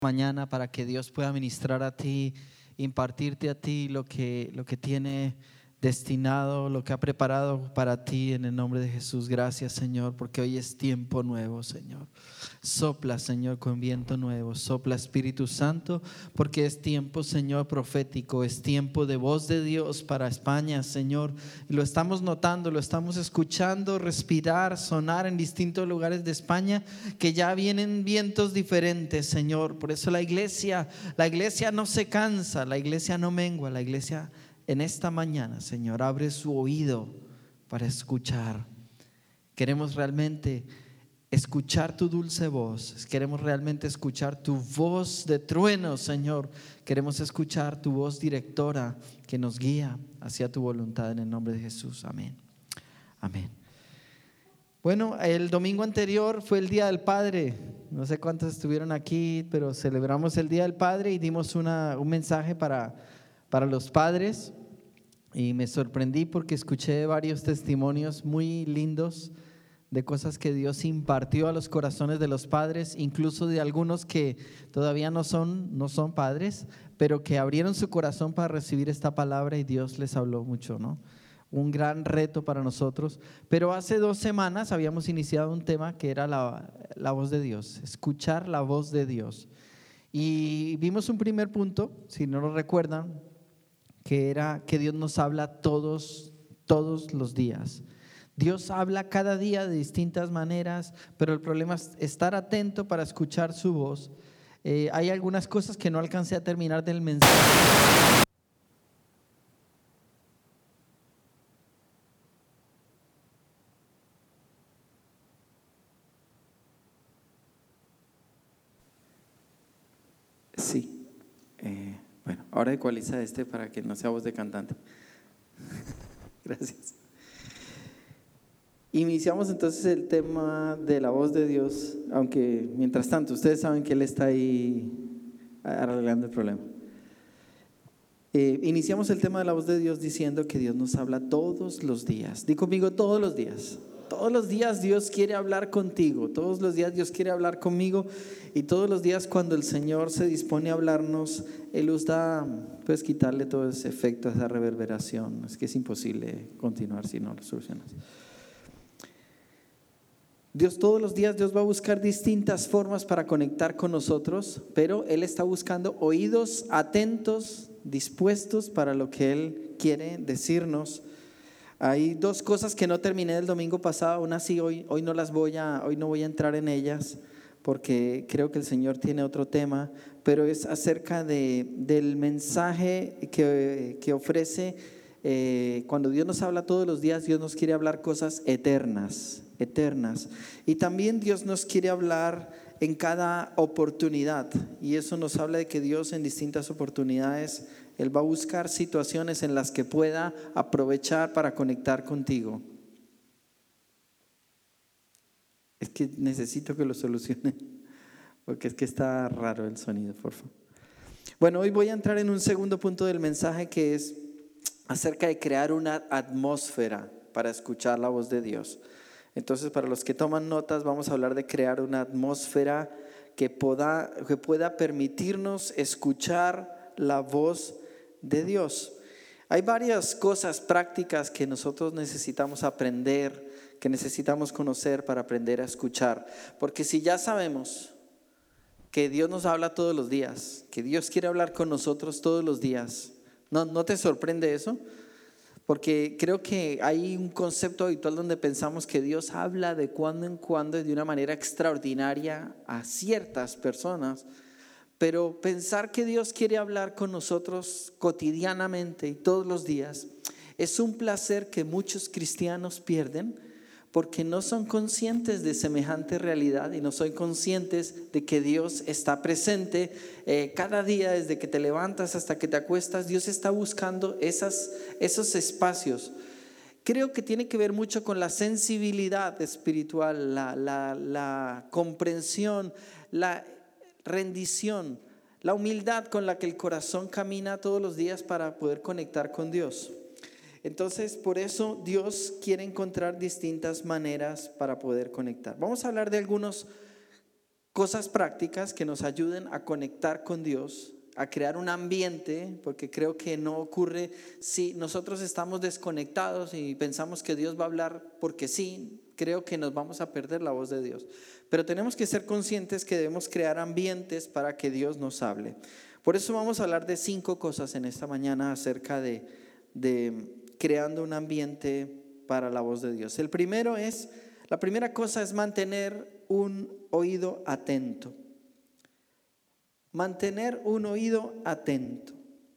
mañana para que Dios pueda ministrar a ti, impartirte a ti lo que tiene destinado, lo que ha preparado para ti en el nombre de Jesús. Gracias, Señor, porque hoy es tiempo nuevo, Señor. Sopla, Señor, con viento nuevo, sopla, Espíritu Santo, porque es tiempo, Señor, profético, es tiempo de voz de Dios para España, Señor. Y lo estamos notando, lo estamos escuchando respirar, sonar en distintos lugares de España, que ya vienen vientos diferentes, Señor. Por eso la iglesia no se cansa, la iglesia no mengua, la iglesia en esta mañana, Señor, abre su oído para escuchar. Queremos realmente escuchar tu dulce voz, queremos realmente escuchar tu voz de trueno, Señor. Queremos escuchar tu voz directora que nos guía hacia tu voluntad en el nombre de Jesús. Amén. Amén. Bueno, el domingo anterior fue el Día del Padre. No sé cuántos estuvieron aquí, pero celebramos el Día del Padre y dimos un mensaje para los padres. Y me sorprendí porque escuché varios testimonios muy lindos de cosas que Dios impartió a los corazones de los padres, incluso de algunos que todavía no son padres, pero que abrieron su corazón para recibir esta palabra y Dios les habló mucho, ¿no? Un gran reto para nosotros. Pero hace 2 semanas habíamos iniciado un tema que era la voz de Dios, escuchar la voz de Dios. Y vimos un primer punto, si no lo recuerdan, que era que Dios nos habla todos los días. Dios habla cada día de distintas maneras, pero el problema es estar atento para escuchar su voz. Hay algunas cosas que no alcancé a terminar del mensaje. Sí. Bueno, ahora ecualiza para que no sea voz de cantante. Gracias. Iniciamos entonces el tema de la voz de Dios, aunque mientras tanto ustedes saben que Él está ahí arreglando el problema. Iniciamos el tema de la voz de Dios diciendo que Dios nos habla todos los días. Di conmigo, todos los días. Todos los días Dios quiere hablar contigo, todos los días Dios quiere hablar conmigo, y todos los días cuando el Señor se dispone a hablarnos, Él gusta pues quitarle todo ese efecto, esa reverberación. Es que es imposible continuar si no lo solucionas. Dios todos los días, Dios va a buscar distintas formas para conectar con nosotros, pero Él está buscando oídos atentos, dispuestos para lo que Él quiere decirnos. Hay 2 cosas que no terminé del domingo pasado, aún así hoy no voy a entrar en ellas porque creo que el Señor tiene otro tema, pero es acerca del mensaje que ofrece. Cuando Dios nos habla todos los días, Dios nos quiere hablar cosas eternas, y también Dios nos quiere hablar en cada oportunidad, y eso nos habla de que Dios en distintas oportunidades Él va a buscar situaciones en las que pueda aprovechar para conectar contigo. Es que necesito que lo solucione, porque es que está raro el sonido, por favor. Bueno, hoy voy a entrar en un segundo punto del mensaje, que es acerca de crear una atmósfera para escuchar la voz de Dios. Entonces, para los que toman notas, vamos a hablar de crear una atmósfera que pueda permitirnos escuchar la voz de Dios. Hay varias cosas prácticas que nosotros necesitamos aprender, que necesitamos conocer para aprender a escuchar. Porque si ya sabemos que Dios nos habla todos los días, que Dios quiere hablar con nosotros todos los días, ¿no te sorprende eso? Porque creo que hay un concepto habitual donde pensamos que Dios habla de cuando en cuando y de una manera extraordinaria a ciertas personas. Pero pensar que Dios quiere hablar con nosotros cotidianamente y todos los días es un placer que muchos cristianos pierden, porque no son conscientes de semejante realidad y no son conscientes de que Dios está presente cada día, desde que te levantas hasta que te acuestas. Dios está buscando esos espacios. Creo que tiene que ver mucho con la sensibilidad espiritual, la comprensión, la rendición, la humildad con la que el corazón camina todos los días para poder conectar con Dios. Entonces, por eso Dios quiere encontrar distintas maneras para poder conectar. Vamos a hablar de algunos cosas prácticas que nos ayuden a conectar con Dios, a crear un ambiente, porque creo que no ocurre si nosotros estamos desconectados y pensamos que Dios va a hablar porque sí. Creo que nos vamos a perder la voz de Dios. Pero tenemos que ser conscientes que debemos crear ambientes para que Dios nos hable. Por eso vamos a hablar de 5 cosas en esta mañana acerca de creando un ambiente para la voz de Dios. La primera cosa es mantener un oído atento. Mantener un oído atento.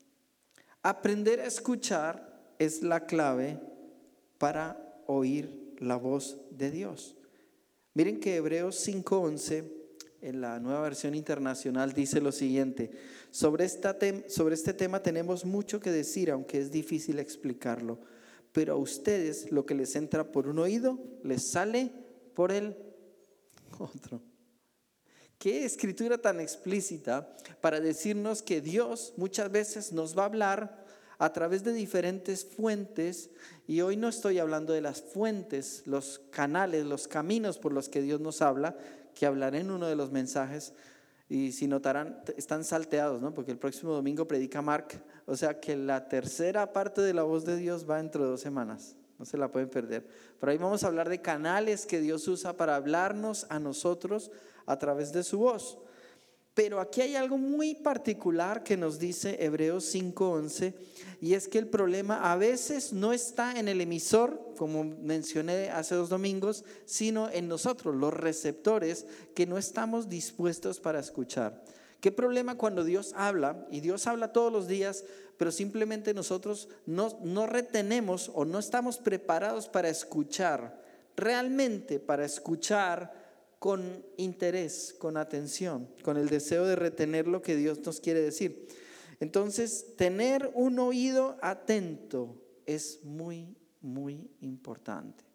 Aprender a escuchar es la clave para oír la voz de Dios. Miren que Hebreos 5:11 en la Nueva Versión Internacional dice lo siguiente: sobre este tema tenemos mucho que decir, aunque es difícil explicarlo, pero a ustedes lo que les entra por un oído les sale por el otro. Qué escritura tan explícita para decirnos que Dios muchas veces nos va a hablar a través de diferentes fuentes. Y hoy no estoy hablando de las fuentes, los canales, los caminos por los que Dios nos habla, que hablaré en uno de los mensajes. Y si notarán, están salteados, ¿no? Porque el próximo domingo predica Mark. O sea que la tercera parte de la voz de Dios va dentro de 2 semanas. No se la pueden perder. Pero ahí vamos a hablar de canales que Dios usa para hablarnos a nosotros a través de su voz. Pero aquí hay algo muy particular que nos dice Hebreos 5:11, y es que el problema a veces no está en el emisor, como mencioné hace 2 domingos, sino en nosotros, los receptores, que no estamos dispuestos para escuchar. ¿Qué problema cuando Dios habla? Y Dios habla todos los días, pero simplemente nosotros no retenemos o no estamos preparados para escuchar, realmente para escuchar con interés, con atención, con el deseo de retener lo que Dios nos quiere decir. Entonces, tener un oído atento es muy, muy importante.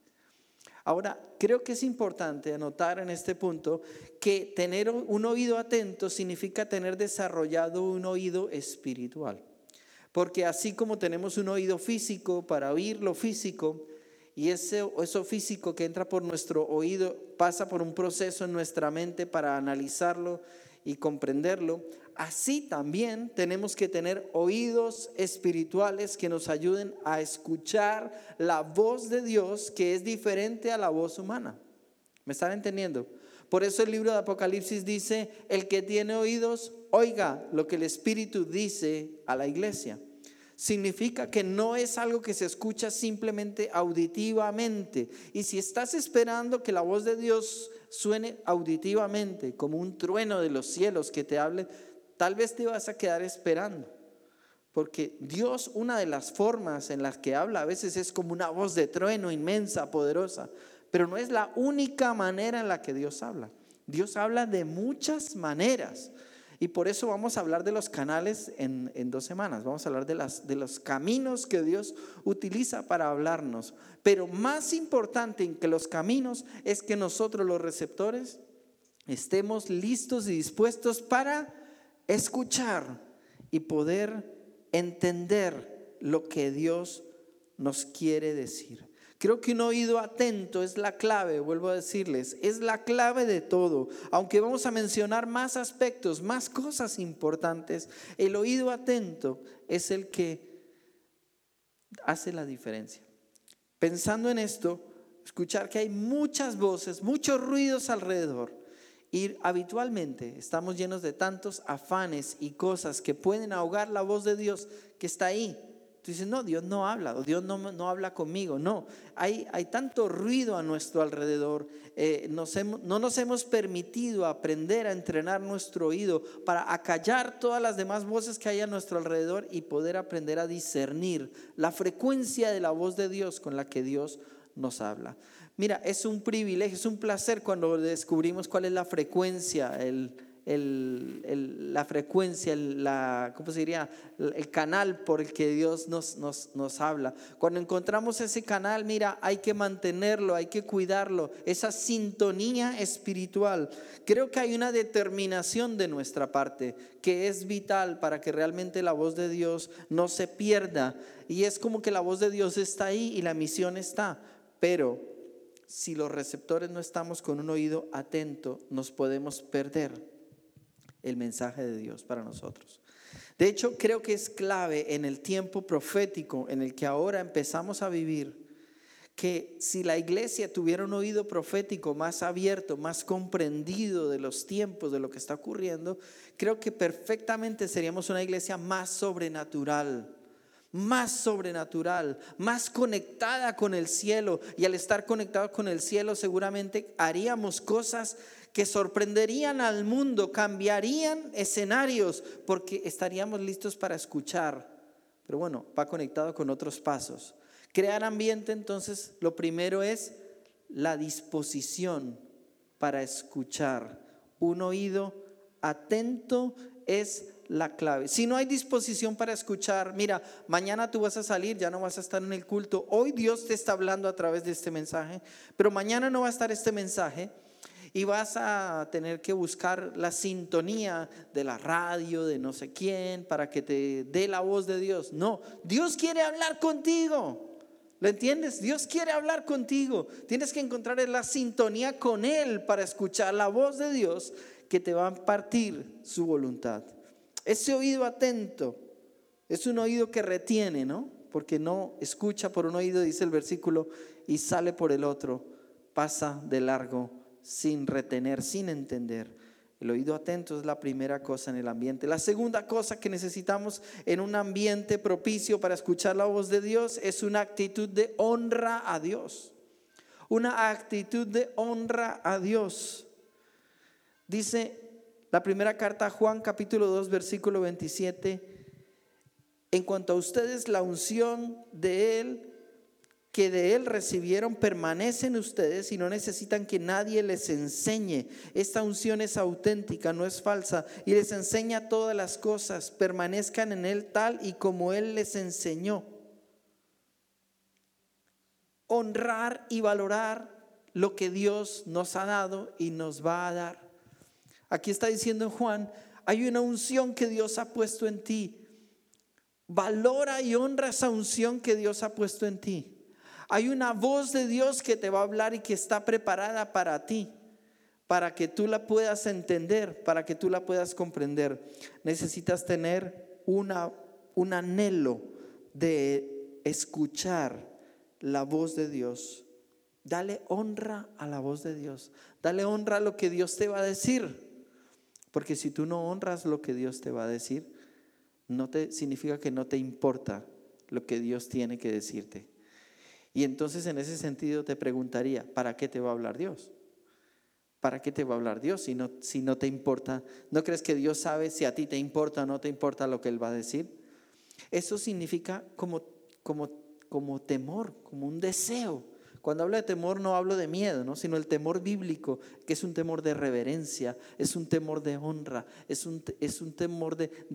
Ahora, creo que es importante anotar en este punto que tener un oído atento significa tener desarrollado un oído espiritual. Porque así como tenemos un oído físico para oír lo físico, y eso físico que entra por nuestro oído pasa por un proceso en nuestra mente para analizarlo y comprenderlo, así también tenemos que tener oídos espirituales que nos ayuden a escuchar la voz de Dios, que es diferente a la voz humana. ¿Me están entendiendo? Por eso el libro de Apocalipsis dice: el que tiene oídos, oiga lo que el Espíritu dice a la iglesia. Significa que no es algo que se escucha simplemente auditivamente. Y si estás esperando que la voz de Dios suene auditivamente, como un trueno de los cielos que te hable, tal vez te vas a quedar esperando. Porque Dios, una de las formas en las que habla a veces es como una voz de trueno inmensa, poderosa. Pero no es la única manera en la que Dios habla. Dios habla de muchas maneras. Y por eso vamos a hablar de los canales en 2 semanas. Vamos a hablar de los caminos que Dios utiliza para hablarnos. Pero más importante que los caminos es que nosotros, los receptores, estemos listos y dispuestos para escuchar y poder entender lo que Dios nos quiere decir. Creo que un oído atento es la clave, vuelvo a decirles, es la clave de todo. Aunque vamos a mencionar más aspectos, más cosas importantes, el oído atento es el que hace la diferencia. Pensando en esto, escuchar que hay muchas voces, muchos ruidos alrededor, y habitualmente estamos llenos de tantos afanes y cosas que pueden ahogar la voz de Dios que está ahí. Tú dices: no, Dios no habla, o Dios no habla conmigo. No, hay tanto ruido a nuestro alrededor. No nos hemos permitido aprender a entrenar nuestro oído para acallar todas las demás voces que hay a nuestro alrededor y poder aprender a discernir la frecuencia de la voz de Dios con la que Dios nos habla. Mira, es un privilegio, es un placer cuando descubrimos cuál es la frecuencia, ¿cómo se diría? El canal por el que Dios nos habla. Cuando encontramos ese canal, mira, hay que mantenerlo, hay que cuidarlo, esa sintonía espiritual. Creo que hay una determinación de nuestra parte que es vital para que realmente la voz de Dios no se pierda. Y es como que la voz de Dios está ahí y la misión está, pero si los receptores no estamos con un oído atento, nos podemos perder el mensaje de Dios para nosotros. De hecho, creo que es clave en el tiempo profético en el que ahora empezamos a vivir, que si la iglesia tuviera un oído profético más abierto, más comprendido de los tiempos, de lo que está ocurriendo, creo que perfectamente seríamos una iglesia más sobrenatural, más conectada con el cielo. Y al estar conectados con el cielo, seguramente haríamos cosas que sorprenderían al mundo, cambiarían escenarios, porque estaríamos listos para escuchar. Pero bueno, va conectado con otros pasos. Crear ambiente, entonces, lo primero es la disposición para escuchar. Un oído atento es la clave. Si no hay disposición para escuchar, mira, mañana tú vas a salir, ya no vas a estar en el culto. Hoy Dios te está hablando a través de este mensaje, pero mañana no va a estar este mensaje. Y vas a tener que buscar la sintonía de la radio, de no sé quién, para que te dé la voz de Dios. No, Dios quiere hablar contigo. ¿Lo entiendes? Dios quiere hablar contigo. Tienes que encontrar la sintonía con Él para escuchar la voz de Dios que te va a impartir su voluntad. Ese oído atento es un oído que retiene, ¿no? Porque no escucha por un oído, dice el versículo, y sale por el otro. Pasa de largo sin retener, sin entender. El oído atento es la primera cosa en el ambiente. La segunda cosa que necesitamos en un ambiente propicio para escuchar la voz de Dios es una actitud de honra a Dios. Una actitud de honra a Dios. Dice la primera carta a Juan, capítulo 2, versículo 27. En cuanto a ustedes, la unción de Él, que de Él recibieron, permanece en ustedes y no necesitan que nadie les enseñe. Esta unción es auténtica, no es falsa, y les enseña todas las cosas. Permanezcan en Él tal y como Él les enseñó. Honrar y valorar lo que Dios nos ha dado y nos va a dar. Aquí está diciendo Juan, hay una unción que Dios ha puesto en ti. Valora y honra esa unción que Dios ha puesto en ti. Hay una voz de Dios que te va a hablar y que está preparada para ti, para que tú la puedas entender, para que tú la puedas comprender. Necesitas tener un anhelo de escuchar la voz de Dios. Dale honra a la voz de Dios. Dale honra a lo que Dios te va a decir. Porque si tú no honras lo que Dios te va a decir, significa que no te importa lo que Dios tiene que decirte. Y entonces en ese sentido te preguntaría, ¿para qué te va a hablar Dios? ¿Para qué te va a hablar Dios si no te importa? ¿No crees que Dios sabe si a ti te importa o no te importa lo que Él va a decir? Eso significa como temor, como un deseo. Cuando hablo de temor no hablo de miedo, ¿no? Sino el temor bíblico, que es un temor de reverencia, es un temor de honra, es un temor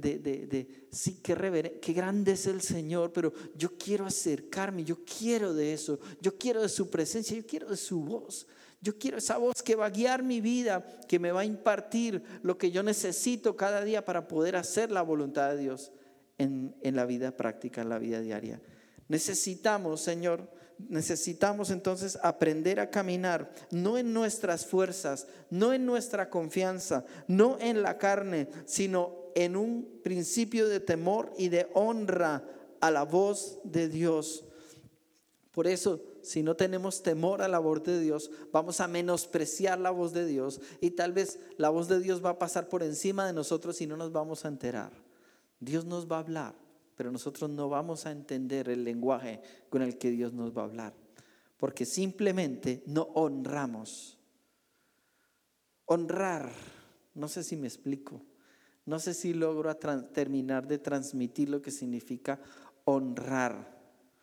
sí, qué grande es el Señor, pero yo quiero acercarme, yo quiero de eso, yo quiero de su presencia, yo quiero de su voz. Yo quiero esa voz que va a guiar mi vida, que me va a impartir lo que yo necesito cada día para poder hacer la voluntad de Dios en la vida práctica, en la vida diaria. Necesitamos entonces aprender a caminar, no en nuestras fuerzas, no en nuestra confianza, no en la carne, sino en un principio de temor y de honra a la voz de Dios. Por eso, si no tenemos temor a la voz de Dios, vamos a menospreciar la voz de Dios y tal vez la voz de Dios va a pasar por encima de nosotros y no nos vamos a enterar. Dios nos va a hablar, pero nosotros no vamos a entender el lenguaje con el que Dios nos va a hablar, porque simplemente no honramos. Honrar, no sé si me explico, no sé si logro terminar de transmitir lo que significa honrar.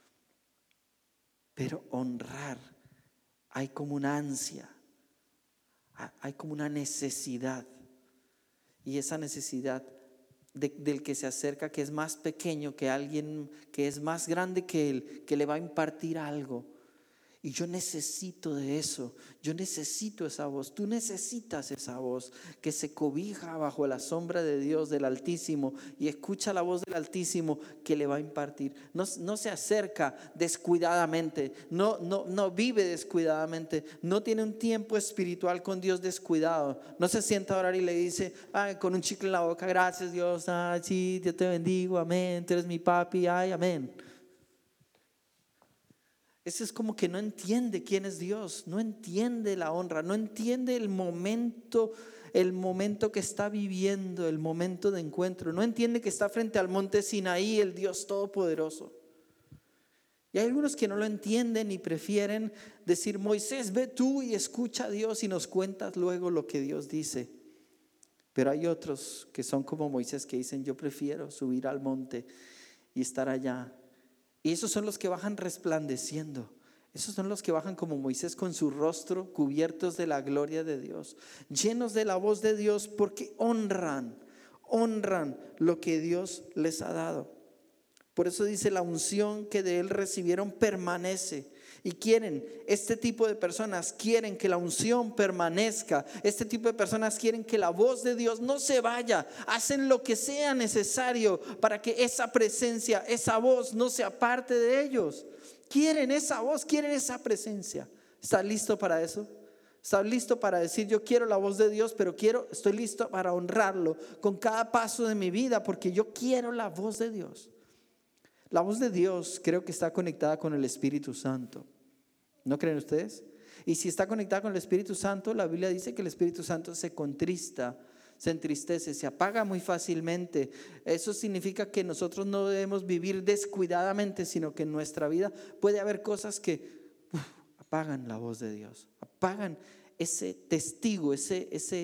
Pero honrar, hay como una ansia, hay como una necesidad, y esa necesidad del que se acerca, que es más pequeño que alguien que es más grande que él, que le va a impartir algo. Y yo necesito de eso, yo necesito esa voz, tú necesitas esa voz que se cobija bajo la sombra de Dios, del Altísimo, y escucha la voz del Altísimo que le va a impartir. No se acerca descuidadamente, no vive descuidadamente, no tiene un tiempo espiritual con Dios descuidado, no se sienta a orar y le dice, ay, con un chicle en la boca, gracias Dios, ay, sí, Dios te bendigo, amén, tú eres mi papi, ay, amén. Ese es como que no entiende quién es Dios, no entiende la honra, no entiende el momento que está viviendo, el momento de encuentro. No entiende que está frente al monte Sinaí, el Dios Todopoderoso. Y hay algunos que no lo entienden y prefieren decir, Moisés, ve tú y escucha a Dios y nos cuentas luego lo que Dios dice. Pero hay otros que son como Moisés que dicen, yo prefiero subir al monte y estar allá. Y esos son los que bajan resplandeciendo. Esos son los que bajan como Moisés con su rostro cubiertos de la gloria de Dios, llenos de la voz de Dios porque honran lo que Dios les ha dado. Por eso dice, la unción que de él recibieron permanece. Y este tipo de personas quieren que la unción permanezca. Este tipo de personas quieren que la voz de Dios no se vaya. Hacen lo que sea necesario para que esa presencia, esa voz no se aparte de ellos. Quieren esa voz, quieren esa presencia. ¿Estás listo para eso? ¿Estás listo para decir, yo quiero la voz de Dios, pero estoy listo para honrarlo con cada paso de mi vida, porque yo quiero la voz de Dios? La voz de Dios creo que está conectada con el Espíritu Santo. ¿No creen ustedes? Y si está conectada con el Espíritu Santo, la Biblia dice que el Espíritu Santo se contrista, se entristece, se apaga muy fácilmente. Eso significa que nosotros no debemos vivir descuidadamente, sino que en nuestra vida puede haber cosas que apagan la voz de Dios, apagan ese testigo, esa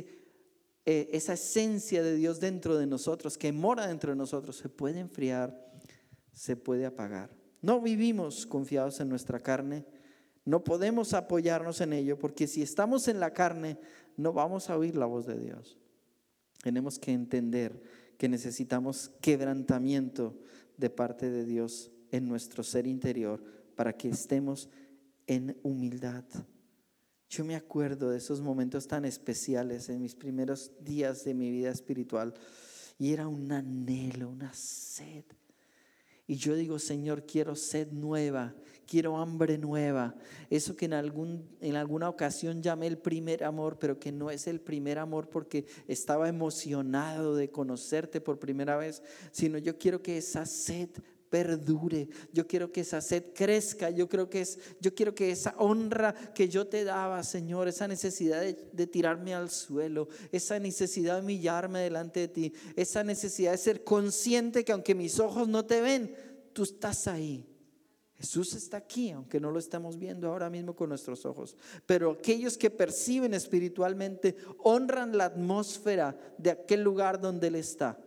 esencia de Dios dentro de nosotros, que mora dentro de nosotros. Se puede enfriar, se puede apagar. No vivimos confiados en nuestra carne. No podemos apoyarnos en ello, porque si estamos en la carne no vamos a oír la voz de Dios. Tenemos que entender que necesitamos quebrantamiento de parte de Dios en nuestro ser interior para que estemos en humildad. Yo me acuerdo de esos momentos tan especiales en mis primeros días de mi vida espiritual, y era un anhelo, una sed. Y yo digo, Señor, quiero sed nueva, quiero hambre nueva. Eso que en alguna ocasión llamé el primer amor, pero que no es el primer amor porque estaba emocionado de conocerte por primera vez, sino yo quiero que esa sed perdure, yo quiero que esa sed crezca, yo quiero que esa honra que yo te daba, Señor, esa necesidad de tirarme al suelo, esa necesidad de humillarme delante de ti, esa necesidad de ser consciente que aunque mis ojos no te ven, tú estás ahí. Jesús está aquí, aunque no lo estamos viendo ahora mismo con nuestros ojos. Pero aquellos que perciben espiritualmente honran la atmósfera de aquel lugar donde Él está.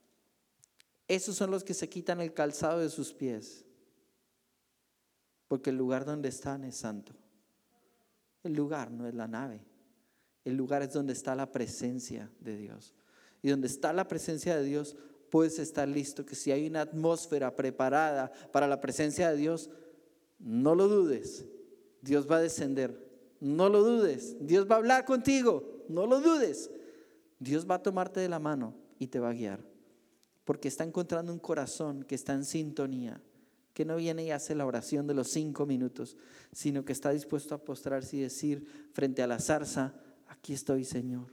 Esos son los que se quitan el calzado de sus pies, porque el lugar donde están es santo. El lugar no es la nave, el lugar es donde está la presencia de Dios. Y donde está la presencia de Dios, puedes estar listo, que si hay una atmósfera preparada para la presencia de Dios, no lo dudes, Dios va a descender. No lo dudes, Dios va a hablar contigo, no lo dudes. Dios va a tomarte de la mano y te va a guiar, porque está encontrando un corazón que está en sintonía, que no viene y hace la oración de los 5 minutos, sino que está dispuesto a postrarse y decir frente a la zarza, aquí estoy, Señor.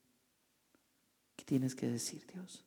¿Qué tienes que decir, Dios?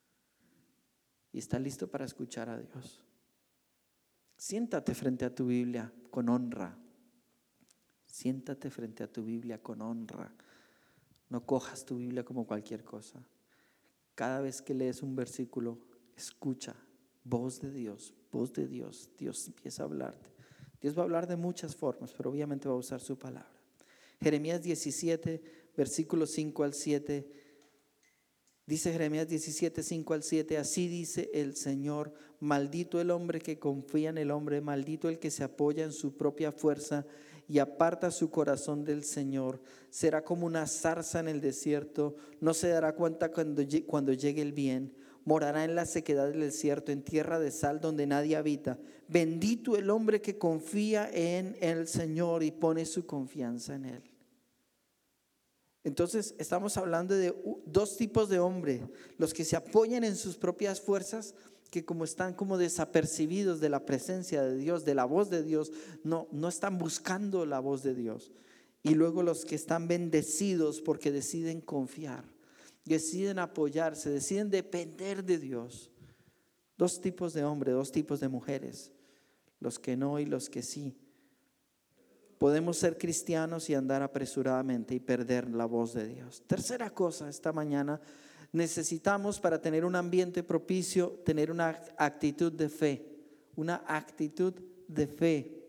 Y está listo para escuchar a Dios. Siéntate frente a tu Biblia con honra. Siéntate frente a tu Biblia con honra. No cojas tu Biblia como cualquier cosa. Cada vez que lees un versículo, escucha, voz de Dios, Dios empieza a hablarte. Dios va a hablar de muchas formas, pero obviamente va a usar su palabra. Jeremías 17, versículos 5 al 7, dice Jeremías 17, 5 al 7, así dice el Señor, maldito el hombre que confía en el hombre, maldito el que se apoya en su propia fuerza y aparta su corazón del Señor. Será como una zarza en el desierto, no se dará cuenta cuando llegue el bien. morará en la sequedad del desierto, en tierra de sal donde nadie habita. Bendito el hombre que confía en el Señor y pone su confianza en Él. Entonces estamos hablando de dos tipos de hombre: los que se apoyan en sus propias fuerzas, que como están como desapercibidos de la presencia de Dios, de la voz de Dios, no están buscando la voz de Dios. Y luego los que están bendecidos porque deciden confiar, deciden apoyarse, deciden depender de Dios. Dos tipos de hombres, dos tipos de mujeres: los que no y los que sí. Podemos ser cristianos y andar apresuradamente y perder la voz de Dios. Tercera cosa, esta mañana necesitamos, para tener un ambiente propicio, tener una actitud de fe. Una actitud de fe.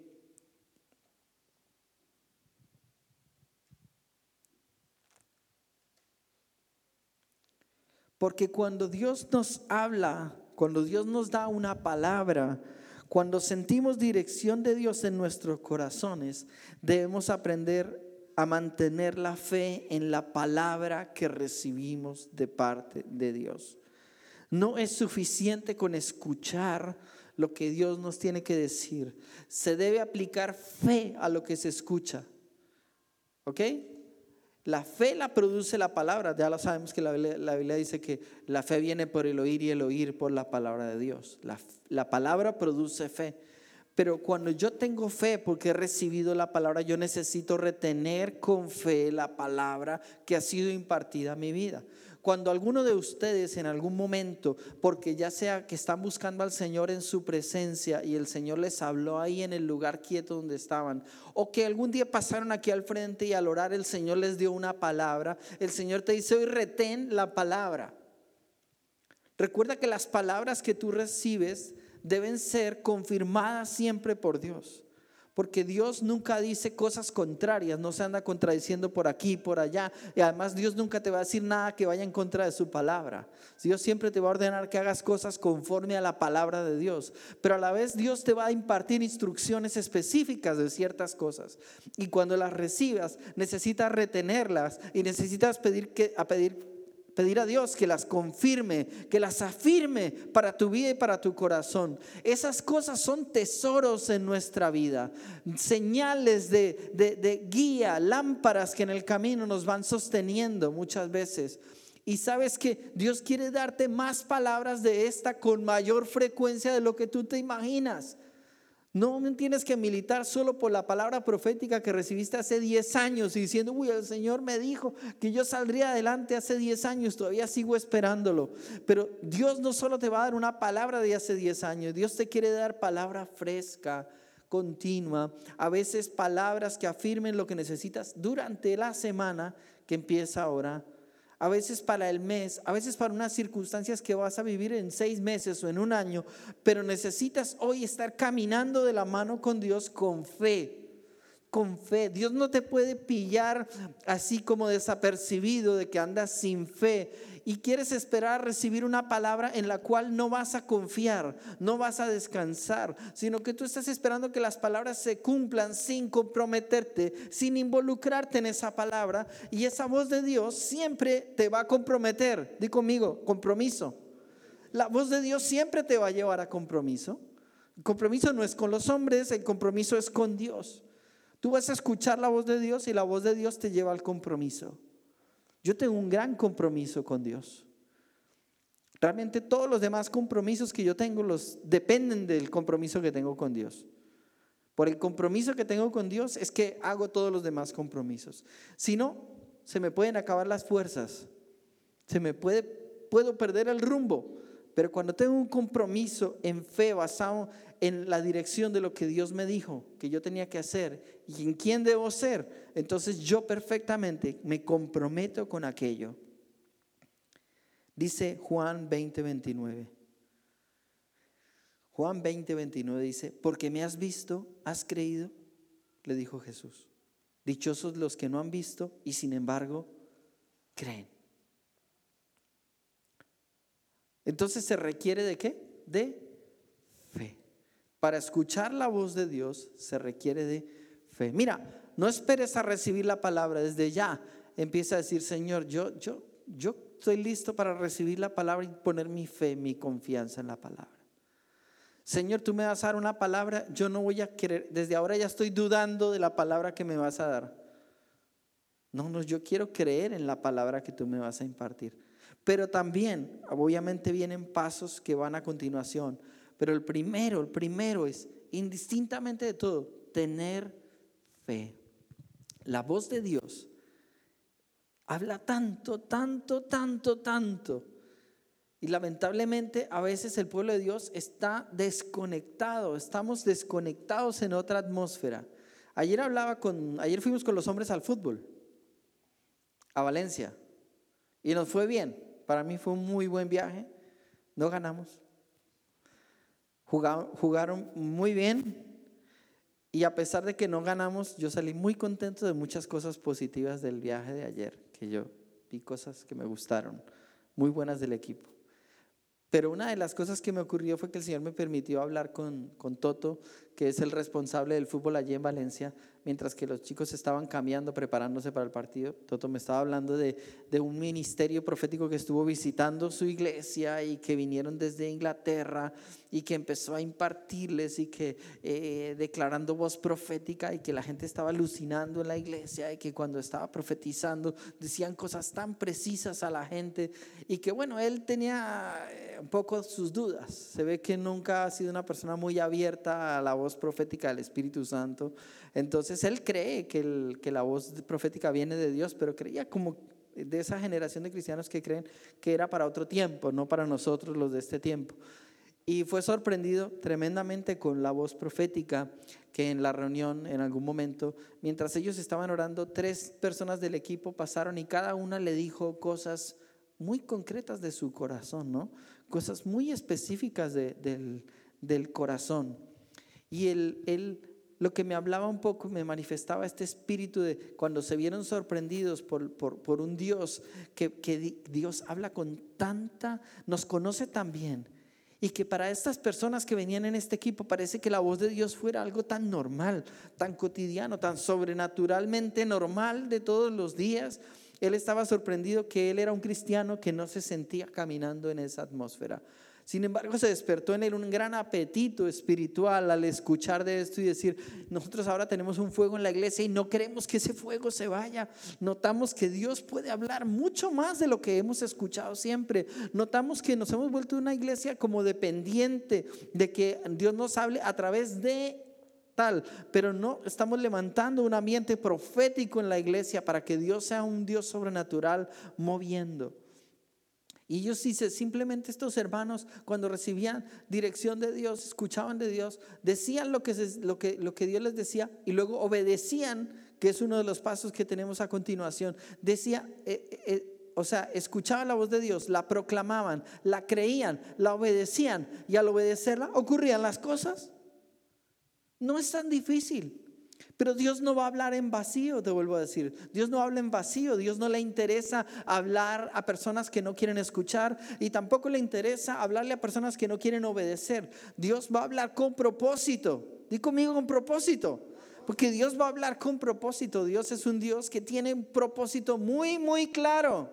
Porque cuando Dios nos habla, cuando Dios nos da una palabra, cuando sentimos dirección de Dios en nuestros corazones, debemos aprender a mantener la fe en la palabra que recibimos de parte de Dios. No es suficiente con escuchar lo que Dios nos tiene que decir. Se debe aplicar fe a lo que se escucha. ¿Ok? La fe la produce la palabra. Ya lo sabemos que la Biblia dice que la fe viene por el oír y el oír por la palabra de Dios. La palabra produce fe. Pero cuando yo tengo fe porque he recibido la palabra, yo necesito retener con fe la palabra que ha sido impartida a mi vida. Cuando alguno de ustedes en algún momento, porque ya sea que están buscando al Señor en su presencia y el Señor les habló ahí en el lugar quieto donde estaban, o que algún día pasaron aquí al frente y al orar el Señor les dio una palabra, el Señor te dice: hoy retén la palabra. Recuerda que las palabras que tú recibes deben ser confirmadas siempre por Dios, porque Dios nunca dice cosas contrarias, no se anda contradiciendo por aquí, por allá. Y además Dios nunca te va a decir nada que vaya en contra de su palabra. Dios siempre te va a ordenar que hagas cosas conforme a la palabra de Dios, pero a la vez Dios te va a impartir instrucciones específicas de ciertas cosas, y cuando las recibas necesitas retenerlas y necesitas pedir a Dios que las confirme, que las afirme para tu vida y para tu corazón. Esas cosas son tesoros en nuestra vida, señales de guía, lámparas que en el camino nos van sosteniendo muchas veces. Y sabes que Dios quiere darte más palabras de esta con mayor frecuencia de lo que tú te imaginas. No tienes que militar solo por la palabra profética que recibiste hace 10 años y diciendo: uy, el Señor me dijo que yo saldría adelante hace 10 años, todavía sigo esperándolo. Pero Dios no solo te va a dar una palabra de hace 10 años, Dios te quiere dar palabra fresca, continua, a veces palabras que afirmen lo que necesitas durante la semana que empieza ahora, a veces para el mes, a veces para unas circunstancias que vas a vivir en 6 meses o en un año, pero necesitas hoy estar caminando de la mano con Dios con fe. Con fe. Dios no te puede pillar así como desapercibido de que andas sin fe y quieres esperar a recibir una palabra en la cual no vas a confiar, no vas a descansar, sino que tú estás esperando que las palabras se cumplan sin comprometerte, sin involucrarte en esa palabra. Y esa voz de Dios siempre te va a comprometer. Di conmigo: compromiso. La voz de Dios siempre te va a llevar a compromiso. El compromiso no es con los hombres, el compromiso es con Dios. Tú vas a escuchar la voz de Dios y la voz de Dios te lleva al compromiso. Yo tengo un gran compromiso con Dios. Realmente todos los demás compromisos que yo tengo dependen del compromiso que tengo con Dios. Por el compromiso que tengo con Dios es que hago todos los demás compromisos. Si no, se me pueden acabar las fuerzas. Puedo perder el rumbo. Pero cuando tengo un compromiso en fe basado en la dirección de lo que Dios me dijo que yo tenía que hacer y en quién debo ser, entonces yo perfectamente me comprometo con aquello. Dice Juan 20:29. Juan 20:29 dice: porque me has visto, has creído, le dijo Jesús. Dichosos los que no han visto y sin embargo creen. Entonces se requiere ¿de qué? De fe. Para escuchar la voz de Dios se requiere de fe. Mira, no esperes a recibir la palabra. Desde ya empieza a decir: Señor, yo estoy listo para recibir la palabra y poner mi fe, mi confianza en la palabra. Señor, tú me vas a dar una palabra, yo no voy a querer, desde ahora ya estoy dudando de la palabra que me vas a dar. No, yo quiero creer en la palabra que tú me vas a impartir. Pero también, obviamente vienen pasos que van a continuación. Pero el primero es, indistintamente de todo, tener fe. La voz de Dios habla tanto, tanto, tanto, tanto. Y lamentablemente a veces el pueblo de Dios está desconectado, estamos desconectados en otra atmósfera. Ayer fuimos con los hombres al fútbol, a Valencia, y nos fue bien. Para mí fue un muy buen viaje, no ganamos. Jugaron muy bien y a pesar de que no ganamos, yo salí muy contento de muchas cosas positivas del viaje de ayer, que yo vi cosas que me gustaron, muy buenas del equipo. Pero una de las cosas que me ocurrió fue que el Señor me permitió hablar con Toto, que es el responsable del fútbol allí en Valencia, mientras que los chicos estaban cambiando, preparándose para el partido. Toto me estaba hablando de un ministerio profético que estuvo visitando su iglesia y que vinieron desde Inglaterra y que empezó a impartirles y que declarando voz profética y que la gente estaba alucinando en la iglesia y que cuando estaba profetizando decían cosas tan precisas a la gente y que bueno, él tenía un poco sus dudas. Se ve que nunca ha sido una persona muy abierta a la voz profética del Espíritu Santo. Entonces él cree que la voz profética viene de Dios, pero creía como de esa generación de cristianos que creen que era para otro tiempo, no para nosotros los de este tiempo. Y fue sorprendido tremendamente con la voz profética que en la reunión, en algún momento, mientras ellos estaban orando, 3 personas del equipo pasaron y cada una le dijo cosas muy concretas de su corazón, ¿no? Cosas muy específicas del corazón. Y él lo que me hablaba un poco, me manifestaba este espíritu de cuando se vieron sorprendidos por un Dios que Dios habla con tanta, nos conoce tan bien. Y que para estas personas que venían en este equipo parece que la voz de Dios fuera algo tan normal, tan cotidiano, tan sobrenaturalmente normal de todos los días. Él estaba sorprendido que él era un cristiano que no se sentía caminando en esa atmósfera. Sin embargo, se despertó en él un gran apetito espiritual al escuchar de esto y decir, nosotros ahora tenemos un fuego en la iglesia y no queremos que ese fuego se vaya. Notamos que Dios puede hablar mucho más de lo que hemos escuchado siempre. Notamos que nos hemos vuelto una iglesia como dependiente de que Dios nos hable a través de tal, pero no estamos levantando un ambiente profético en la iglesia para que Dios sea un Dios sobrenatural moviendo. Y ellos simplemente estos hermanos cuando recibían dirección de Dios, escuchaban de Dios, decían lo que Dios les decía y luego obedecían, que es uno de los pasos que tenemos a continuación. Escuchaban la voz de Dios, la proclamaban, la creían, la obedecían y al obedecerla ocurrían las cosas. No es tan difícil. Pero Dios no va a hablar en vacío, te vuelvo a decir. Dios no habla en vacío. Dios no le interesa hablar a personas que no quieren escuchar y tampoco le interesa hablarle a personas que no quieren obedecer. Dios va a hablar con propósito. Di conmigo, con propósito. Porque Dios va a hablar con propósito. Dios es un Dios que tiene un propósito muy, muy claro.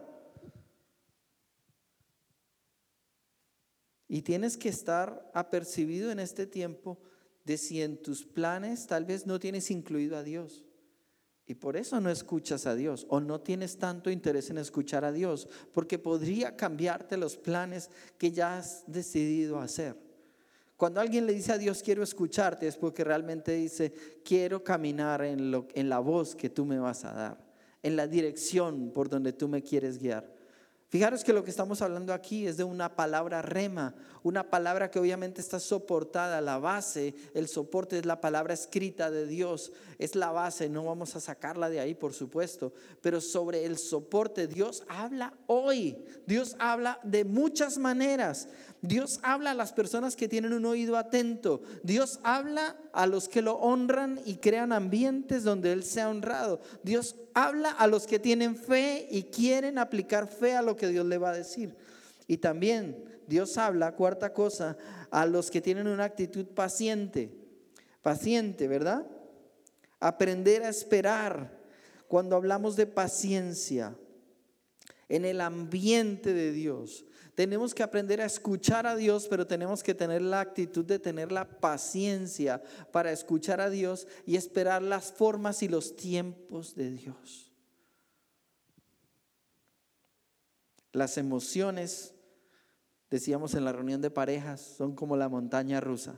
Y tienes que estar apercibido en este tiempo de si en tus planes tal vez no tienes incluido a Dios y por eso no escuchas a Dios o no tienes tanto interés en escuchar a Dios, porque podría cambiarte los planes que ya has decidido hacer. Cuando alguien le dice a Dios quiero escucharte, es porque realmente dice quiero caminar en la voz que tú me vas a dar, en la dirección por donde tú me quieres guiar. Fijaros que lo que estamos hablando aquí es de una palabra rema, una palabra que obviamente está soportada. La base, el soporte es la palabra escrita de Dios, es la base, no vamos a sacarla de ahí por supuesto, pero sobre el soporte Dios habla hoy, Dios habla de muchas maneras. Dios habla a las personas que tienen un oído atento. Dios habla a los que lo honran y crean ambientes donde Él sea honrado. Dios habla a los que tienen fe y quieren aplicar fe a lo que Dios le va a decir. Y también Dios habla, cuarta cosa, a los que tienen una actitud paciente. Paciente, ¿verdad? Aprender a esperar. Cuando hablamos de paciencia, en el ambiente de Dios. Tenemos que aprender a escuchar a Dios, pero tenemos que tener la actitud de tener la paciencia para escuchar a Dios y esperar las formas y los tiempos de Dios. Las emociones, decíamos en la reunión de parejas, son como la montaña rusa.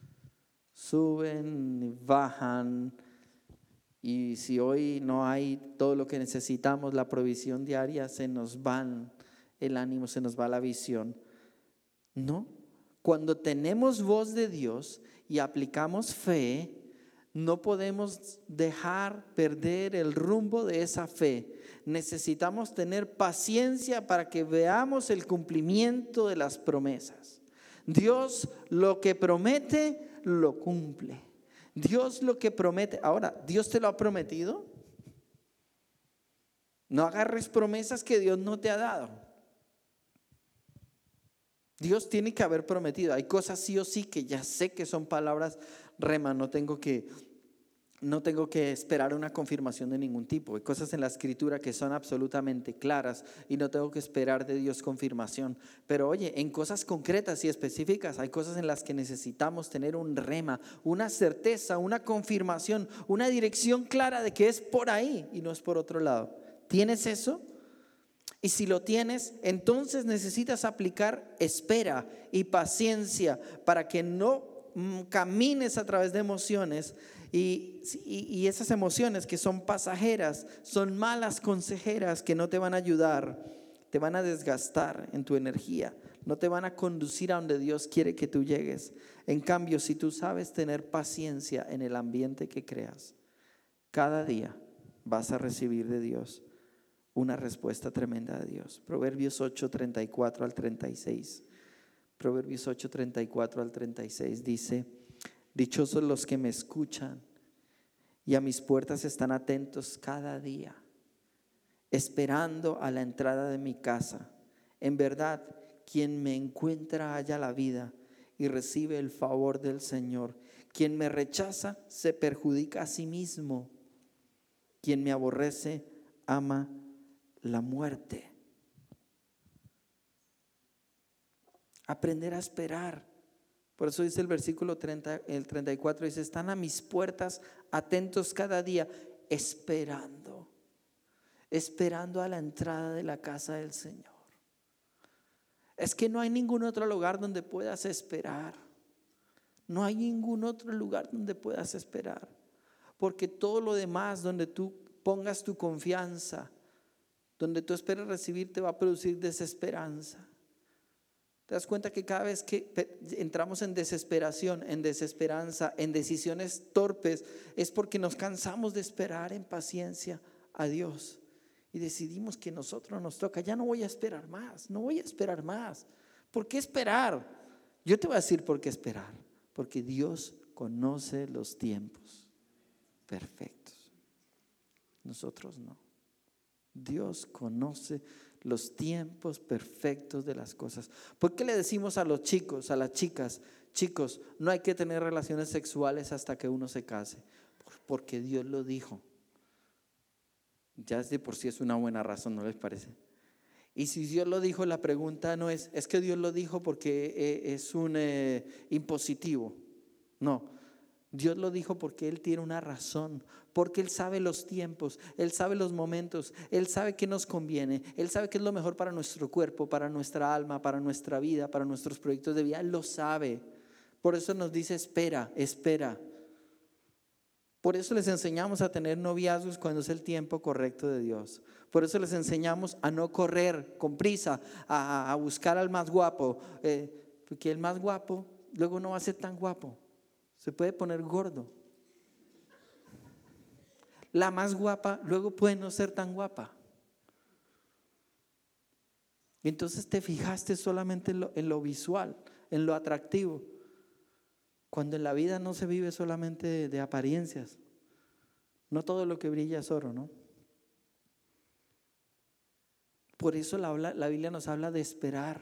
Suben y bajan. Y si hoy no hay todo lo que necesitamos, la provisión diaria, se nos va el ánimo, se nos va la visión. No, cuando tenemos voz de Dios y aplicamos fe, no podemos dejar perder el rumbo de esa fe. Necesitamos tener paciencia para que veamos el cumplimiento de las promesas. Dios lo que promete, lo cumple. Dios lo que promete. Ahora, ¿Dios te lo ha prometido? No agarres promesas que Dios no te ha dado. Dios tiene que haber prometido. Hay cosas sí o sí que ya sé que son palabras rema, no tengo que esperar una confirmación de ningún tipo. Hay cosas en la escritura que son absolutamente claras y no tengo que esperar de Dios confirmación. Pero oye, en cosas concretas y específicas hay cosas en las que necesitamos tener un rema, una certeza, una confirmación, una dirección clara de que es por ahí y no es por otro lado. ¿Tienes eso? Y si lo tienes, entonces necesitas aplicar espera y paciencia para que no camines a través de emociones y esas emociones que son pasajeras, son malas consejeras que no te van a ayudar, te van a desgastar en tu energía, no te van a conducir a donde Dios quiere que tú llegues. En cambio, si tú sabes tener paciencia en el ambiente que creas, cada día vas a recibir de Dios una respuesta tremenda de Dios. Proverbios 8:34 al 36. Proverbios 8:34 al 36 dice: dichosos los que me escuchan y a mis puertas están atentos cada día, esperando a la entrada de mi casa. En verdad, quien me encuentra halla la vida y recibe el favor del Señor. Quien me rechaza se perjudica a sí mismo. Quien me aborrece ama la muerte. Aprender a esperar. Por eso dice el versículo 30, el 34, dice: están a mis puertas atentos cada día, esperando a la entrada de la casa del Señor. Es que no hay ningún otro lugar donde puedas esperar. No hay ningún otro lugar donde puedas esperar. Porque todo lo demás, donde tú pongas tu confianza, donde tú esperas recibir, te va a producir desesperanza. ¿Te das cuenta que cada vez que entramos en desesperación, en desesperanza, en decisiones torpes, es porque nos cansamos de esperar en paciencia a Dios y decidimos que nosotros nos toca? Ya no voy a esperar más, no voy a esperar más. ¿Por qué esperar? Yo te voy a decir por qué esperar. Porque Dios conoce los tiempos perfectos. Nosotros no. Dios conoce los tiempos perfectos de las cosas. ¿Por qué le decimos a los chicos, a las chicas: chicos, no hay que tener relaciones sexuales hasta que uno se case? Porque Dios lo dijo. Ya de por sí es una buena razón, ¿no les parece? Y si Dios lo dijo, la pregunta no es que Dios lo dijo porque es un impositivo. No, Dios lo dijo porque Él tiene una razón, porque Él sabe los tiempos, Él sabe los momentos, Él sabe qué nos conviene, Él sabe qué es lo mejor para nuestro cuerpo, para nuestra alma, para nuestra vida, para nuestros proyectos de vida. Él lo sabe. Por eso nos dice: espera, espera. Por eso les enseñamos a tener noviazgos cuando es el tiempo correcto de Dios. Por eso les enseñamos a no correr con prisa, a buscar al más guapo, porque el más guapo luego no va a ser tan guapo, se puede poner gordo. La más guapa luego puede no ser tan guapa. Entonces te fijaste solamente en lo visual, en lo atractivo, cuando en la vida no se vive solamente de apariencias. No todo lo que brilla es oro, ¿no? Por eso la Biblia nos habla de esperar.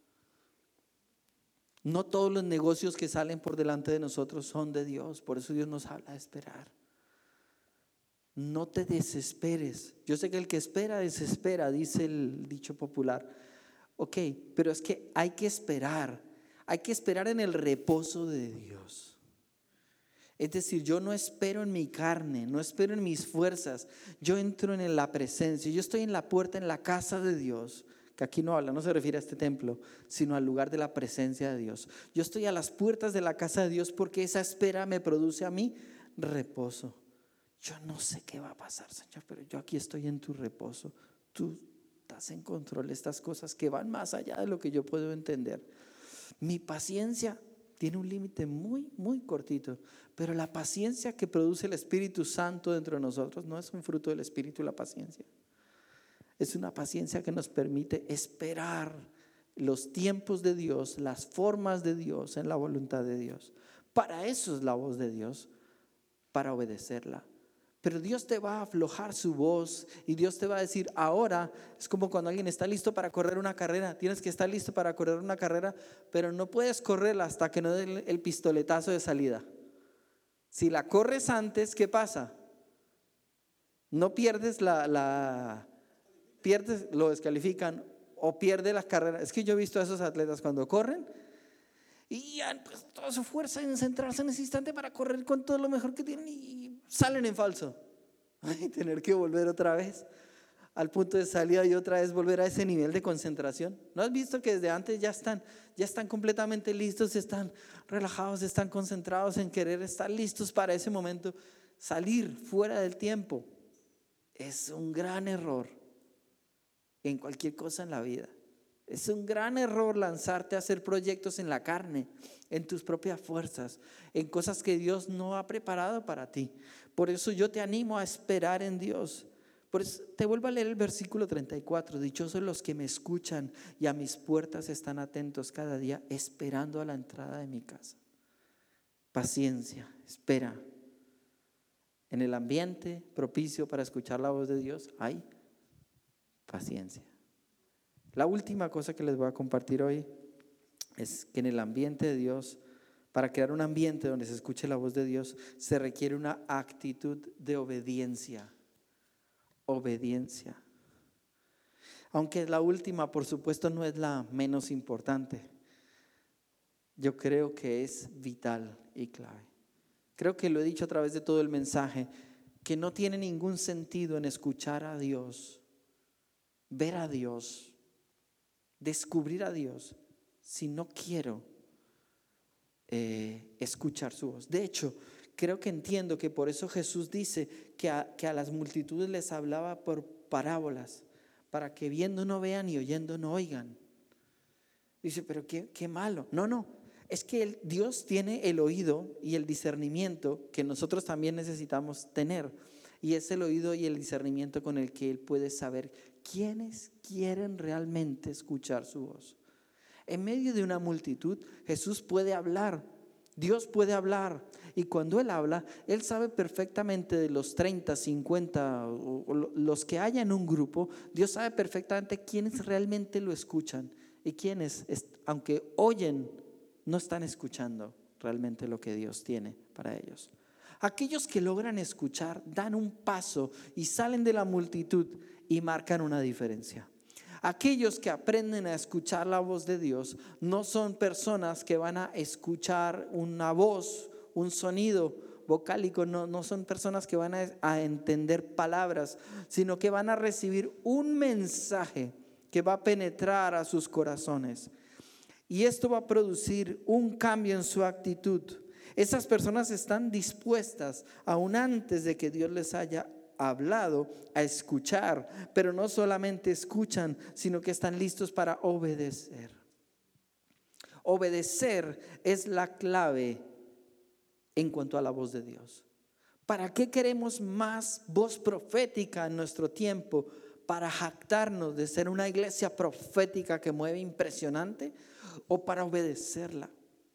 No todos los negocios que salen por delante de nosotros son de Dios. Por eso Dios nos habla de esperar. No te desesperes. Yo sé que el que espera, desespera, dice el dicho popular. Ok, pero es que hay que esperar. Hay que esperar en el reposo de Dios. Es decir, yo no espero en mi carne, no espero en mis fuerzas. Yo entro en la presencia. Yo estoy en la puerta, en la casa de Dios. Que aquí no habla, no se refiere a este templo, sino al lugar de la presencia de Dios. Yo estoy a las puertas de la casa de Dios porque esa espera me produce a mí reposo. Yo no sé qué va a pasar, Señor, pero yo aquí estoy en tu reposo. Tú estás en control de estas cosas que van más allá de lo que yo puedo entender. Mi paciencia tiene un límite muy, muy cortito, pero la paciencia que produce el Espíritu Santo dentro de nosotros no es un fruto del Espíritu, la paciencia. Es una paciencia que nos permite esperar los tiempos de Dios, las formas de Dios en la voluntad de Dios. Para eso es la voz de Dios, para obedecerla. Pero Dios te va a aflojar su voz y Dios te va a decir, ahora es como cuando alguien está listo para correr una carrera. Tienes que estar listo para correr una carrera, pero no puedes correrla hasta que no dé el pistoletazo de salida. Si la corres antes, ¿qué pasa? No pierdes pierdes, lo descalifican o pierde la carrera. Es que yo he visto a esos atletas cuando corren y han pues, toda su fuerza en centrarse en ese instante para correr con todo lo mejor que tienen y salen en falso. Y tener que volver otra vez al punto de salida y otra vez volver a ese nivel de concentración. ¿No has visto que desde antes ya están completamente listos, están relajados, están concentrados en querer estar listos para ese momento? Salir fuera del tiempo es un gran error en cualquier cosa en la vida. Es un gran error lanzarte a hacer proyectos en la carne, en tus propias fuerzas, en cosas que Dios no ha preparado para ti. Por eso yo te animo a esperar en Dios. Por eso te vuelvo a leer el versículo 34. Dichosos los que me escuchan y a mis puertas están atentos cada día, esperando a la entrada de mi casa. Paciencia, espera. En el ambiente propicio para escuchar la voz de Dios hay paciencia. La última cosa que les voy a compartir hoy es que en el ambiente de Dios, para crear un ambiente donde se escuche la voz de Dios, se requiere una actitud de obediencia. Obediencia. Aunque la última, por supuesto, no es la menos importante. Yo creo que es vital y clave. Creo que lo he dicho a través de todo el mensaje, que no tiene ningún sentido en escuchar a Dios, ver a Dios, descubrir a Dios, si no quiero escuchar su voz. De hecho, creo que entiendo que por eso Jesús dice que a las multitudes les hablaba por parábolas, para que viendo no vean y oyendo no oigan. Dice, pero qué malo. No, es que Dios tiene el oído y el discernimiento que nosotros también necesitamos tener. Y es el oído y el discernimiento con el que Él puede saber quiénes quieren realmente escuchar su voz. En medio de una multitud, Jesús puede hablar, Dios puede hablar. Y cuando Él habla, Él sabe perfectamente de los 30, 50 o los que haya en un grupo. Dios sabe perfectamente quiénes realmente lo escuchan y quiénes, aunque oyen, no están escuchando realmente lo que Dios tiene para ellos. Aquellos que logran escuchar dan un paso y salen de la multitud y marcan una diferencia. Aquellos que aprenden a escuchar la voz de Dios no son personas que van a escuchar una voz, un sonido vocálico, no son personas que van a entender palabras, sino que van a recibir un mensaje que va a penetrar a sus corazones. Y esto va a producir un cambio en su actitud. Esas personas están dispuestas, aún antes de que Dios les haya hablado, a escuchar, pero no solamente escuchan, sino que están listos para obedecer. Obedecer es la clave en cuanto a la voz de Dios. ¿Para qué queremos más voz profética en nuestro tiempo? ¿Para jactarnos de ser una iglesia profética que mueve impresionante o para obedecerla?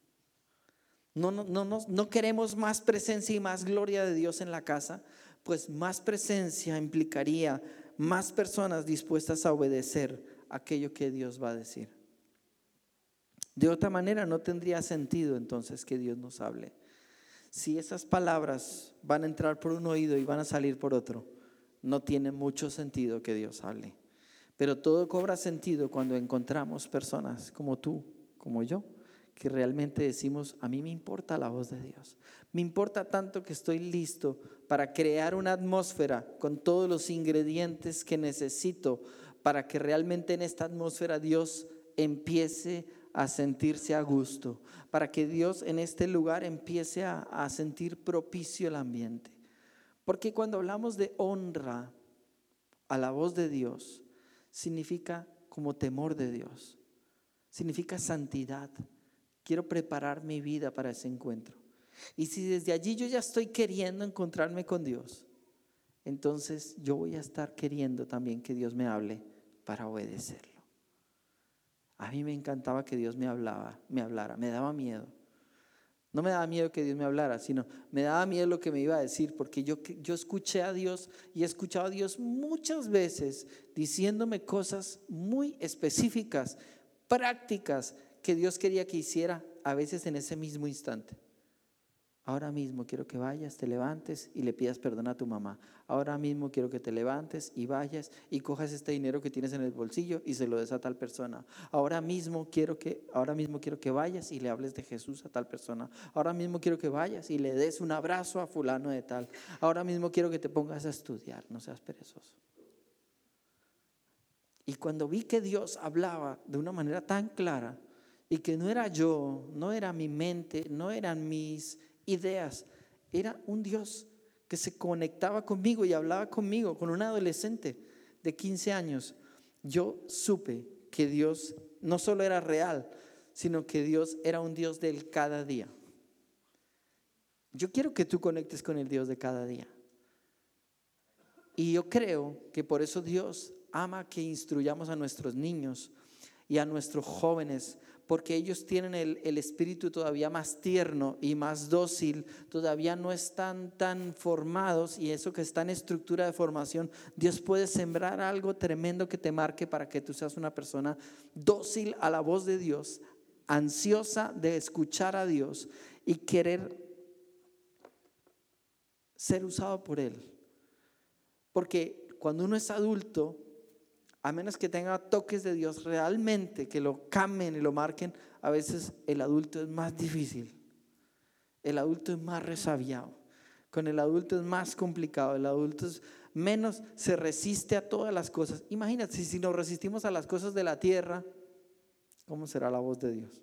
No queremos más presencia y más gloria de Dios en la casa, pues más presencia implicaría más personas dispuestas a obedecer aquello que Dios va a decir. De otra manera no tendría sentido entonces que Dios nos hable. Si esas palabras van a entrar por un oído y van a salir por otro, no tiene mucho sentido que Dios hable. Pero todo cobra sentido cuando encontramos personas como tú, como yo, que realmente decimos: a mí me importa la voz de Dios. Me importa tanto que estoy listo para crear una atmósfera con todos los ingredientes que necesito para que realmente en esta atmósfera Dios empiece a sentirse a gusto, para que Dios en este lugar empiece a sentir propicio el ambiente. Porque cuando hablamos de honra a la voz de Dios, significa como temor de Dios, significa santidad. Quiero preparar mi vida para ese encuentro. Y si desde allí yo ya estoy queriendo encontrarme con Dios, entonces yo voy a estar queriendo también que Dios me hable para obedecerlo. A mí me encantaba que Dios me hablara, me daba miedo. No me daba miedo que Dios me hablara, sino me daba miedo lo que me iba a decir, porque yo escuché a Dios y he escuchado a Dios muchas veces diciéndome cosas muy específicas, prácticas, que Dios quería que hiciera a veces en ese mismo instante. Ahora mismo quiero que vayas, te levantes y le pidas perdón a tu mamá. Ahora mismo quiero que te levantes y vayas y cojas este dinero que tienes en el bolsillo y se lo des a tal persona. Ahora mismo quiero que vayas y le hables de Jesús a tal persona. Ahora mismo quiero que vayas y le des un abrazo a fulano de tal. Ahora mismo quiero que te pongas a estudiar, no seas perezoso. Y cuando vi que Dios hablaba de una manera tan clara y que no era yo, no era mi mente, no eran mis ideas, era un Dios que se conectaba conmigo y hablaba conmigo, con un adolescente de 15 años, yo supe que Dios no solo era real, sino que Dios era un Dios del cada día. Yo quiero que tú conectes con el Dios de cada día. Y yo creo que por eso Dios ama que instruyamos a nuestros niños y a nuestros jóvenes, porque ellos tienen el espíritu todavía más tierno y más dócil, todavía no están tan formados, y eso que está en estructura de formación, Dios puede sembrar algo tremendo que te marque para que tú seas una persona dócil a la voz de Dios, ansiosa de escuchar a Dios y querer ser usado por Él. Porque cuando uno es adulto, a menos que tenga toques de Dios realmente que lo cambien y lo marquen, a veces el adulto es más difícil. El adulto es más resabiado. Con el adulto es más complicado. El adulto es menos, se resiste a todas las cosas. Imagínate, si nos resistimos a las cosas de la tierra, ¿cómo será la voz de Dios?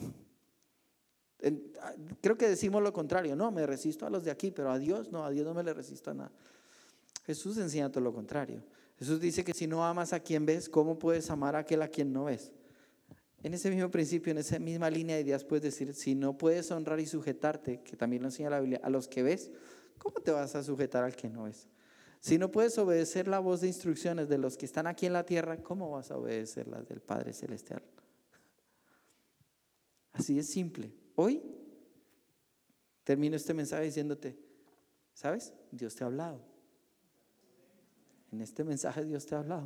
Creo que decimos lo contrario. No, me resisto a los de aquí, pero a Dios no me le resisto a nada. Jesús enseña todo lo contrario. Jesús dice que si no amas a quien ves, ¿cómo puedes amar a aquel a quien no ves? En ese mismo principio, en esa misma línea de ideas, puedes decir: si no puedes honrar y sujetarte, que también lo enseña la Biblia, a los que ves, ¿cómo te vas a sujetar al que no ves? Si no puedes obedecer la voz de instrucciones de los que están aquí en la tierra, ¿cómo vas a obedecer las del Padre Celestial? Así es simple. Hoy termino este mensaje diciéndote: ¿sabes? Dios te ha hablado. En este mensaje Dios te ha hablado.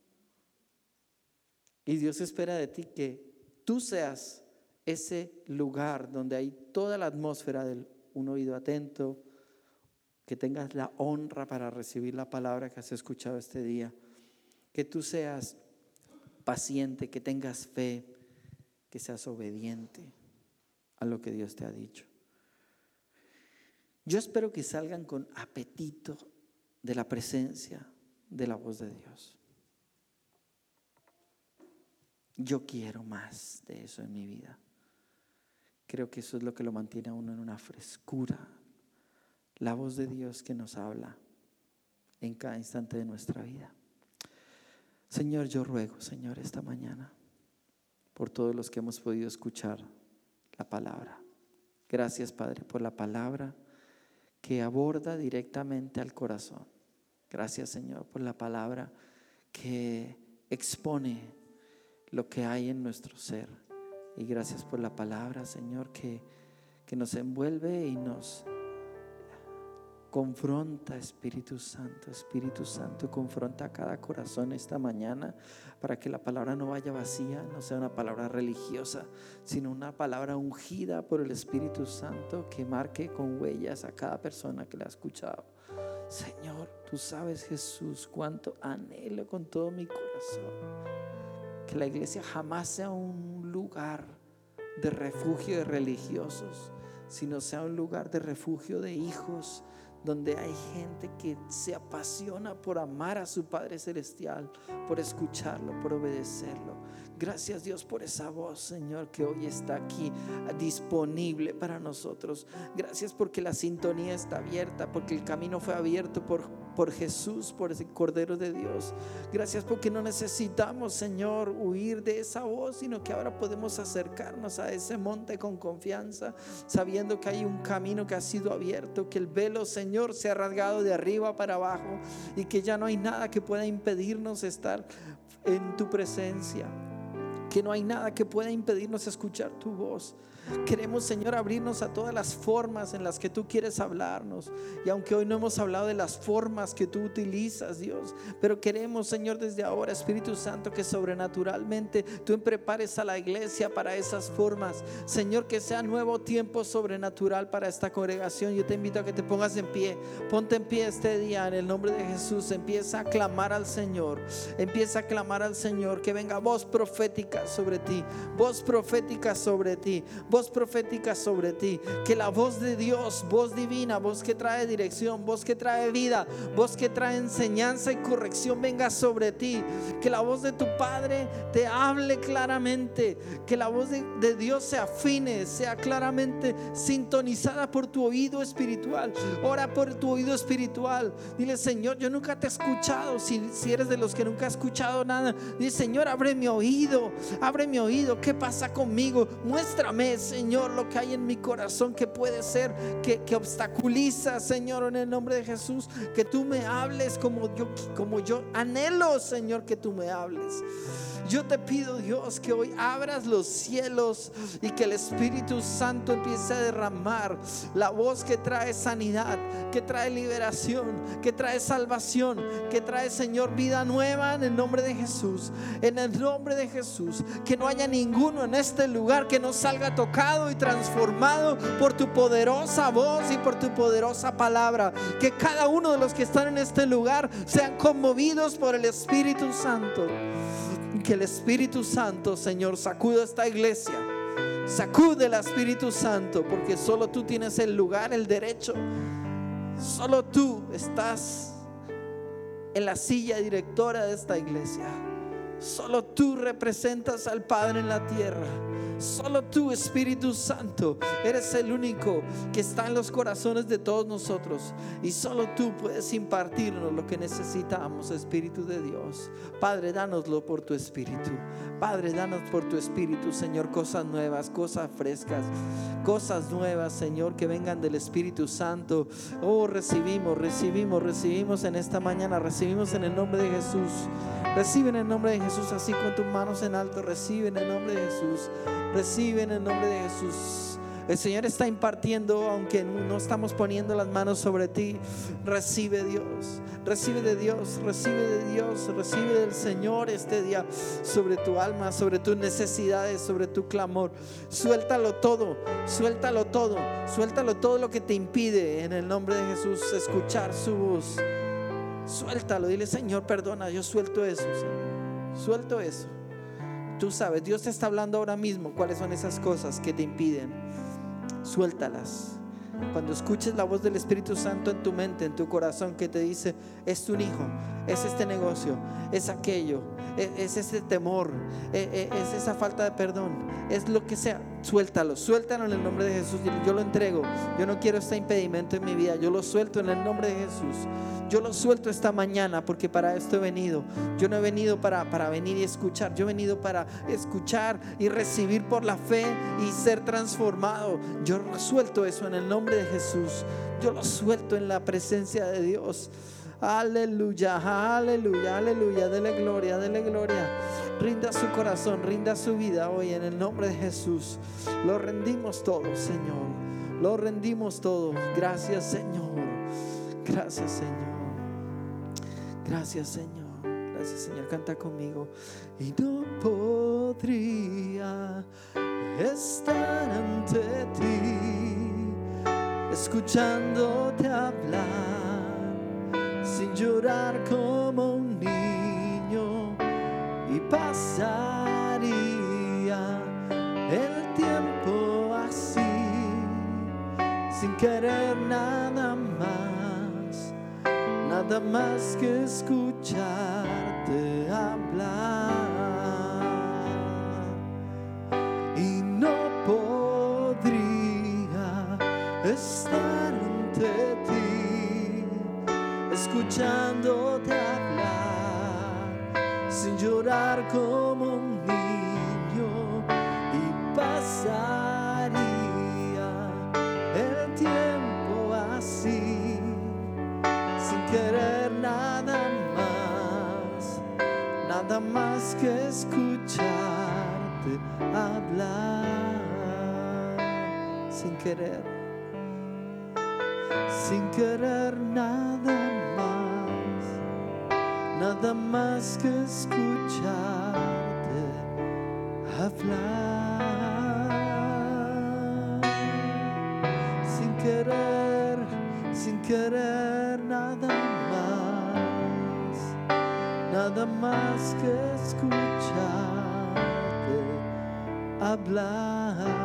Y Dios espera de ti que tú seas ese lugar donde hay toda la atmósfera de un oído atento, que tengas la honra para recibir la palabra que has escuchado este día, que tú seas paciente, que tengas fe, que seas obediente a lo que Dios te ha dicho. Yo espero que salgan con apetito de la presencia de la voz de Dios. Yo quiero más de eso en mi vida. Creo que eso es lo que lo mantiene a uno en una frescura. La voz de Dios que nos habla en cada instante de nuestra vida. Señor, yo ruego, Señor, esta mañana por todos los que hemos podido escuchar la palabra. Gracias, Padre, por la palabra que aborda directamente al corazón. Gracias, Señor, por la palabra que expone lo que hay en nuestro ser. Y gracias por la palabra, Señor, que nos envuelve y nos Confronta, Espíritu Santo, confronta a cada corazón esta mañana para que la palabra no vaya vacía, no sea una palabra religiosa, sino una palabra ungida por el Espíritu Santo que marque con huellas a cada persona que la ha escuchado. Señor, tú sabes, Jesús, cuánto anhelo con todo mi corazón que la iglesia jamás sea un lugar de refugio de religiosos, sino sea un lugar de refugio de hijos, donde hay gente que se apasiona por amar a su Padre Celestial, por escucharlo, por obedecerlo. Gracias, Dios, por esa voz, Señor, que hoy está aquí disponible para nosotros. Gracias porque la sintonía está abierta, porque el camino fue abierto por Jesús, por ese Cordero de Dios. Gracias porque no necesitamos, Señor, huir de esa voz, sino que ahora podemos acercarnos a ese monte con confianza, sabiendo que hay un camino que ha sido abierto, que el velo, Señor, se ha rasgado de arriba para abajo y que ya no hay nada que pueda impedirnos estar en tu presencia, que no hay nada que pueda impedirnos escuchar tu voz. Queremos, Señor, abrirnos a todas las formas en las que tú quieres hablarnos. Y aunque hoy no hemos hablado de las formas que tú utilizas, Dios, pero queremos, Señor, desde ahora, Espíritu Santo, que sobrenaturalmente tú prepares a la iglesia para esas formas. Señor, que sea nuevo tiempo sobrenatural para esta congregación. Yo te invito a que te pongas en pie. Ponte en pie este día en el nombre de Jesús. Empieza a clamar al Señor. Empieza a clamar al Señor. Que venga voz profética sobre ti. Voz profética sobre ti. Voz profética sobre ti, que la voz de Dios, voz divina, voz que trae dirección, voz que trae vida, voz que trae enseñanza y corrección venga sobre ti, que la voz de tu Padre te hable claramente, que la voz de Dios se afine, sea claramente sintonizada por tu oído espiritual. Ora por tu oído espiritual, dile: Señor, yo nunca te he escuchado. Si eres de los que nunca ha escuchado nada, dile: Señor, abre mi oído, ¿qué pasa conmigo? Muéstrame, Señor, lo que hay en mi corazón que puede ser que obstaculiza, Señor, en el nombre de Jesús, que tú me hables como yo anhelo, Señor, que tú me hables. Yo te pido, Dios, que hoy abras los cielos y que el Espíritu Santo empiece a derramar la voz que trae sanidad, que trae liberación, que trae salvación, que trae, Señor, vida nueva en el nombre de Jesús. En el nombre de Jesús, que no haya ninguno en este lugar que no salga tocado y transformado por tu poderosa voz y por tu poderosa palabra. Que cada uno de los que están en este lugar sean conmovidos por el Espíritu Santo. Que el Espíritu Santo, Señor, sacuda esta iglesia. Sacude el Espíritu Santo, porque solo tú tienes el lugar, el derecho. Solo tú estás en la silla directora de esta iglesia. Solo tú representas al Padre en la tierra. Solo tú, Espíritu Santo, eres el único que está en los corazones de todos nosotros. Y solo tú puedes impartirnos lo que necesitamos, Espíritu de Dios. Padre, dánoslo por tu Espíritu. Padre, danos por tu Espíritu, Señor, cosas nuevas, cosas frescas, cosas nuevas, Señor, que vengan del Espíritu Santo. Oh, recibimos en esta mañana. Recibimos en el nombre de Jesús. Recibe en el nombre de Jesús, así con tus manos en alto. Recibe en el nombre de Jesús. Recibe en el nombre de Jesús. El Señor está impartiendo, aunque no estamos poniendo las manos sobre ti. Recibe Dios, recibe de Dios, recibe de Dios, recibe del Señor este día sobre tu alma, sobre tus necesidades, sobre tu clamor. Suéltalo todo, suéltalo todo, suéltalo todo lo que te impide en el nombre de Jesús escuchar su voz. Suéltalo, dile: Señor, perdona, yo suelto eso, Señor, suelto eso. Tú sabes, Dios te está hablando ahora mismo cuáles son esas cosas que te impiden. Suéltalas. Cuando escuches la voz del Espíritu Santo en tu mente, en tu corazón, que te dice: es tu hijo, es este negocio, es aquello, es ese temor, es esa falta de perdón, es lo que sea, suéltalo en el nombre de Jesús. Yo lo entrego. Yo no quiero este impedimento en mi vida. Yo lo suelto en el nombre de Jesús. Yo lo suelto esta mañana, porque para esto he venido. Yo no he venido para venir y escuchar. Yo he venido para escuchar y recibir por la fe y ser transformado. Yo suelto eso en el nombre de Jesús. Yo lo suelto en la presencia de Dios. Aleluya, aleluya, aleluya. Dele gloria, dele gloria. Rinda su corazón, rinda su vida hoy en el nombre de Jesús. Lo rendimos todo, Señor. Lo rendimos todo. Gracias, Señor. Gracias, Señor. Gracias, Señor. Gracias, Señor. Canta conmigo. Y no podría estar ante ti, escuchándote hablar, sin llorar como un niño, y pasaría el tiempo así, sin querer nada más que escucharte hablar. Y no podría estar ante ti, escuchándote hablar, sin llorar como un niño, y pasaría el tiempo así, sin querer nada más que escucharte hablar. Sin querer nada más que escucharte hablar. Sin querer nada más que escucharte hablar.